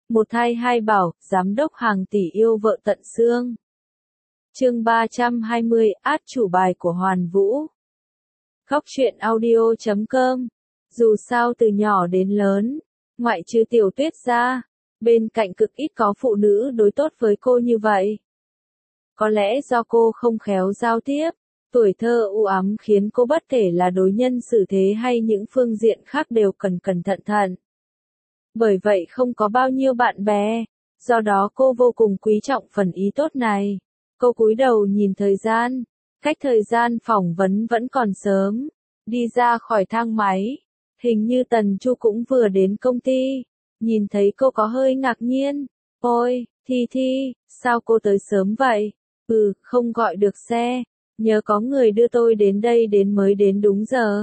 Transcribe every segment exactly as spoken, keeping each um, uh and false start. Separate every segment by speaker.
Speaker 1: Một thai hai bảo, giám đốc hàng tỷ yêu vợ tận xương. Chương ba trăm hai mươi, át chủ bài của Hoàn Vũ. Khóc chuyện audio chấm com. Dù sao từ nhỏ đến lớn, ngoại trừ Tiểu Tuyết ra, bên cạnh cực ít có phụ nữ đối tốt với cô như vậy. Có lẽ do cô không khéo giao tiếp, tuổi thơ u ám khiến cô bất kể là đối nhân xử thế hay những phương diện khác đều cần cẩn thận thận. Bởi vậy không có bao nhiêu bạn bè, do đó cô vô cùng quý trọng phần ý tốt này. Cô cúi đầu nhìn thời gian, cách thời gian phỏng vấn vẫn còn sớm, đi ra khỏi thang máy, hình như Tần Chu cũng vừa đến công ty, nhìn thấy cô có hơi ngạc nhiên, ôi, Thi Thi, sao cô tới sớm vậy? Ừ, không gọi được xe, nhớ có người đưa tôi đến đây đến mới đến đúng giờ.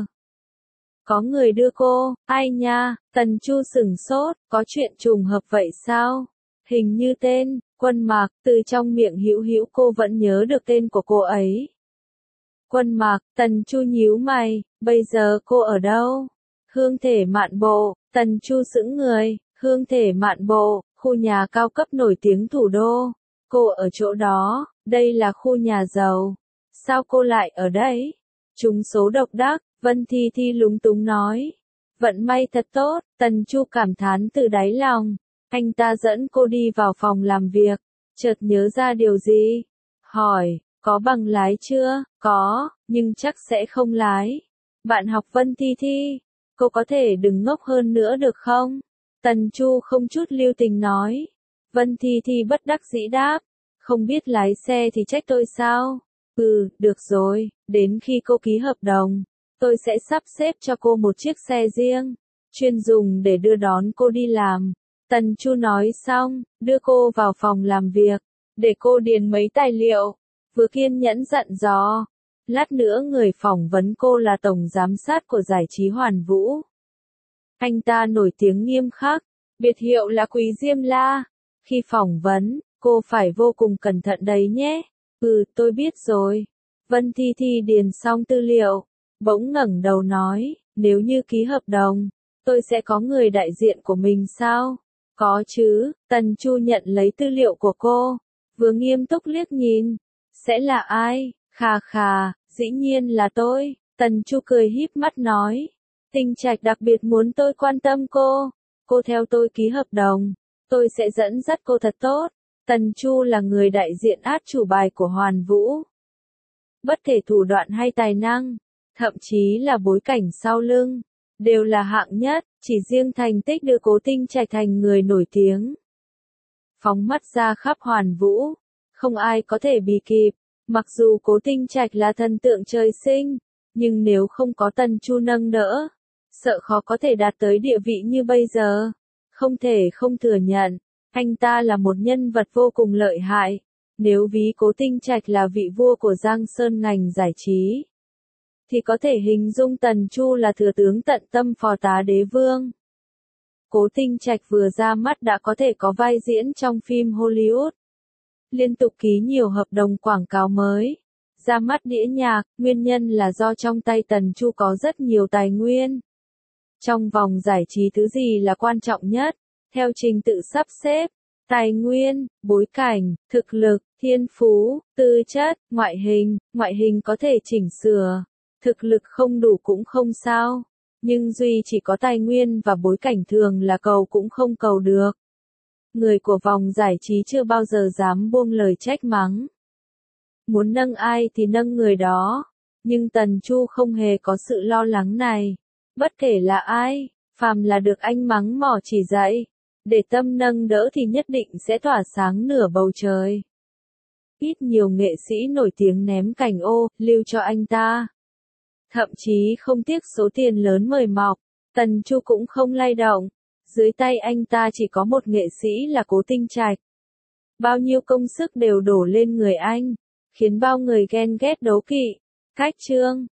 Speaker 1: Có người đưa cô, ai nha, Tần Chu sửng sốt, có chuyện trùng hợp vậy sao? Hình như tên, Quân Mạc, từ trong miệng Hữu Hữu cô vẫn nhớ được tên của cô ấy. Quân Mạc, Tần Chu nhíu mày, bây giờ cô ở đâu? Hương Thể Mạn Bộ, Tần Chu sững người, Hương Thể Mạn Bộ, khu nhà cao cấp nổi tiếng thủ đô. Cô ở chỗ đó, đây là khu nhà giàu. Sao cô lại ở đây? Trúng số độc đắc, Vân Thi Thi lúng túng nói. Vận may thật tốt, Tần Chu cảm thán từ đáy lòng. Anh ta dẫn cô đi vào phòng làm việc, chợt nhớ ra điều gì. Hỏi, có bằng lái chưa? Có, nhưng chắc sẽ không lái. Bạn học Vân Thi Thi, cô có thể đừng ngốc hơn nữa được không? Tần Chu không chút lưu tình nói. Vân Thi Thi bất đắc dĩ đáp, không biết lái xe thì trách tôi sao? Ừ, được rồi, đến khi cô ký hợp đồng, tôi sẽ sắp xếp cho cô một chiếc xe riêng, chuyên dùng để đưa đón cô đi làm. Tần Chu nói xong, đưa cô vào phòng làm việc, để cô điền mấy tài liệu, vừa kiên nhẫn dặn dò. Lát nữa người phỏng vấn cô là tổng giám sát của giải trí Hoàn Vũ. Anh ta nổi tiếng nghiêm khắc, biệt hiệu là Quý Diêm La. Khi phỏng vấn, cô phải vô cùng cẩn thận đấy nhé. Ừ, tôi biết rồi. Vân Thi Thi điền xong tư liệu, bỗng ngẩng đầu nói, nếu như ký hợp đồng, tôi sẽ có người đại diện của mình sao? Có chứ, Tần Chu nhận lấy tư liệu của cô, vừa nghiêm túc liếc nhìn. Sẽ là ai? Khà khà, dĩ nhiên là tôi. Tần Chu cười híp mắt nói. Tinh Trạch đặc biệt muốn tôi quan tâm cô. Cô theo tôi ký hợp đồng, tôi sẽ dẫn dắt cô thật tốt. Tần Chu là người đại diện át chủ bài của Hoàn Vũ. Bất kể thủ đoạn hay tài năng, thậm chí là bối cảnh sau lưng, đều là hạng nhất, chỉ riêng thành tích đưa Cố Tinh Trạch thành người nổi tiếng. Phóng mắt ra khắp Hoàn Vũ, không ai có thể bì kịp, mặc dù Cố Tinh Trạch là thần tượng trời sinh, nhưng nếu không có Tần Chu nâng đỡ, sợ khó có thể đạt tới địa vị như bây giờ. Không thể không thừa nhận, anh ta là một nhân vật vô cùng lợi hại, nếu ví Cố Tinh Trạch là vị vua của Giang Sơn ngành giải trí, thì có thể hình dung Tần Chu là thừa tướng tận tâm phò tá đế vương. Cố Tinh Trạch vừa ra mắt đã có thể có vai diễn trong phim Hollywood, liên tục ký nhiều hợp đồng quảng cáo mới, ra mắt đĩa nhạc, nguyên nhân là do trong tay Tần Chu có rất nhiều tài nguyên. Trong vòng giải trí thứ gì là quan trọng nhất? Theo trình tự sắp xếp, tài nguyên, bối cảnh, thực lực, thiên phú, tư chất, ngoại hình, ngoại hình có thể chỉnh sửa, thực lực không đủ cũng không sao, nhưng duy chỉ có tài nguyên và bối cảnh thường là cầu cũng không cầu được. Người của vòng giải trí chưa bao giờ dám buông lời trách mắng. Muốn nâng ai thì nâng người đó, nhưng Tần Chu không hề có sự lo lắng này. Bất kể là ai, phàm là được anh mắng mỏ chỉ dạy, để tâm nâng đỡ thì nhất định sẽ tỏa sáng nửa bầu trời. Ít nhiều nghệ sĩ nổi tiếng ném cành ô, lưu cho anh ta. Thậm chí không tiếc số tiền lớn mời mọc, Tần Chu cũng không lay động. Dưới tay anh ta chỉ có một nghệ sĩ là Cố Tinh Trạch. Bao nhiêu công sức đều đổ lên người anh, khiến bao người ghen ghét đố kỵ. Cách chương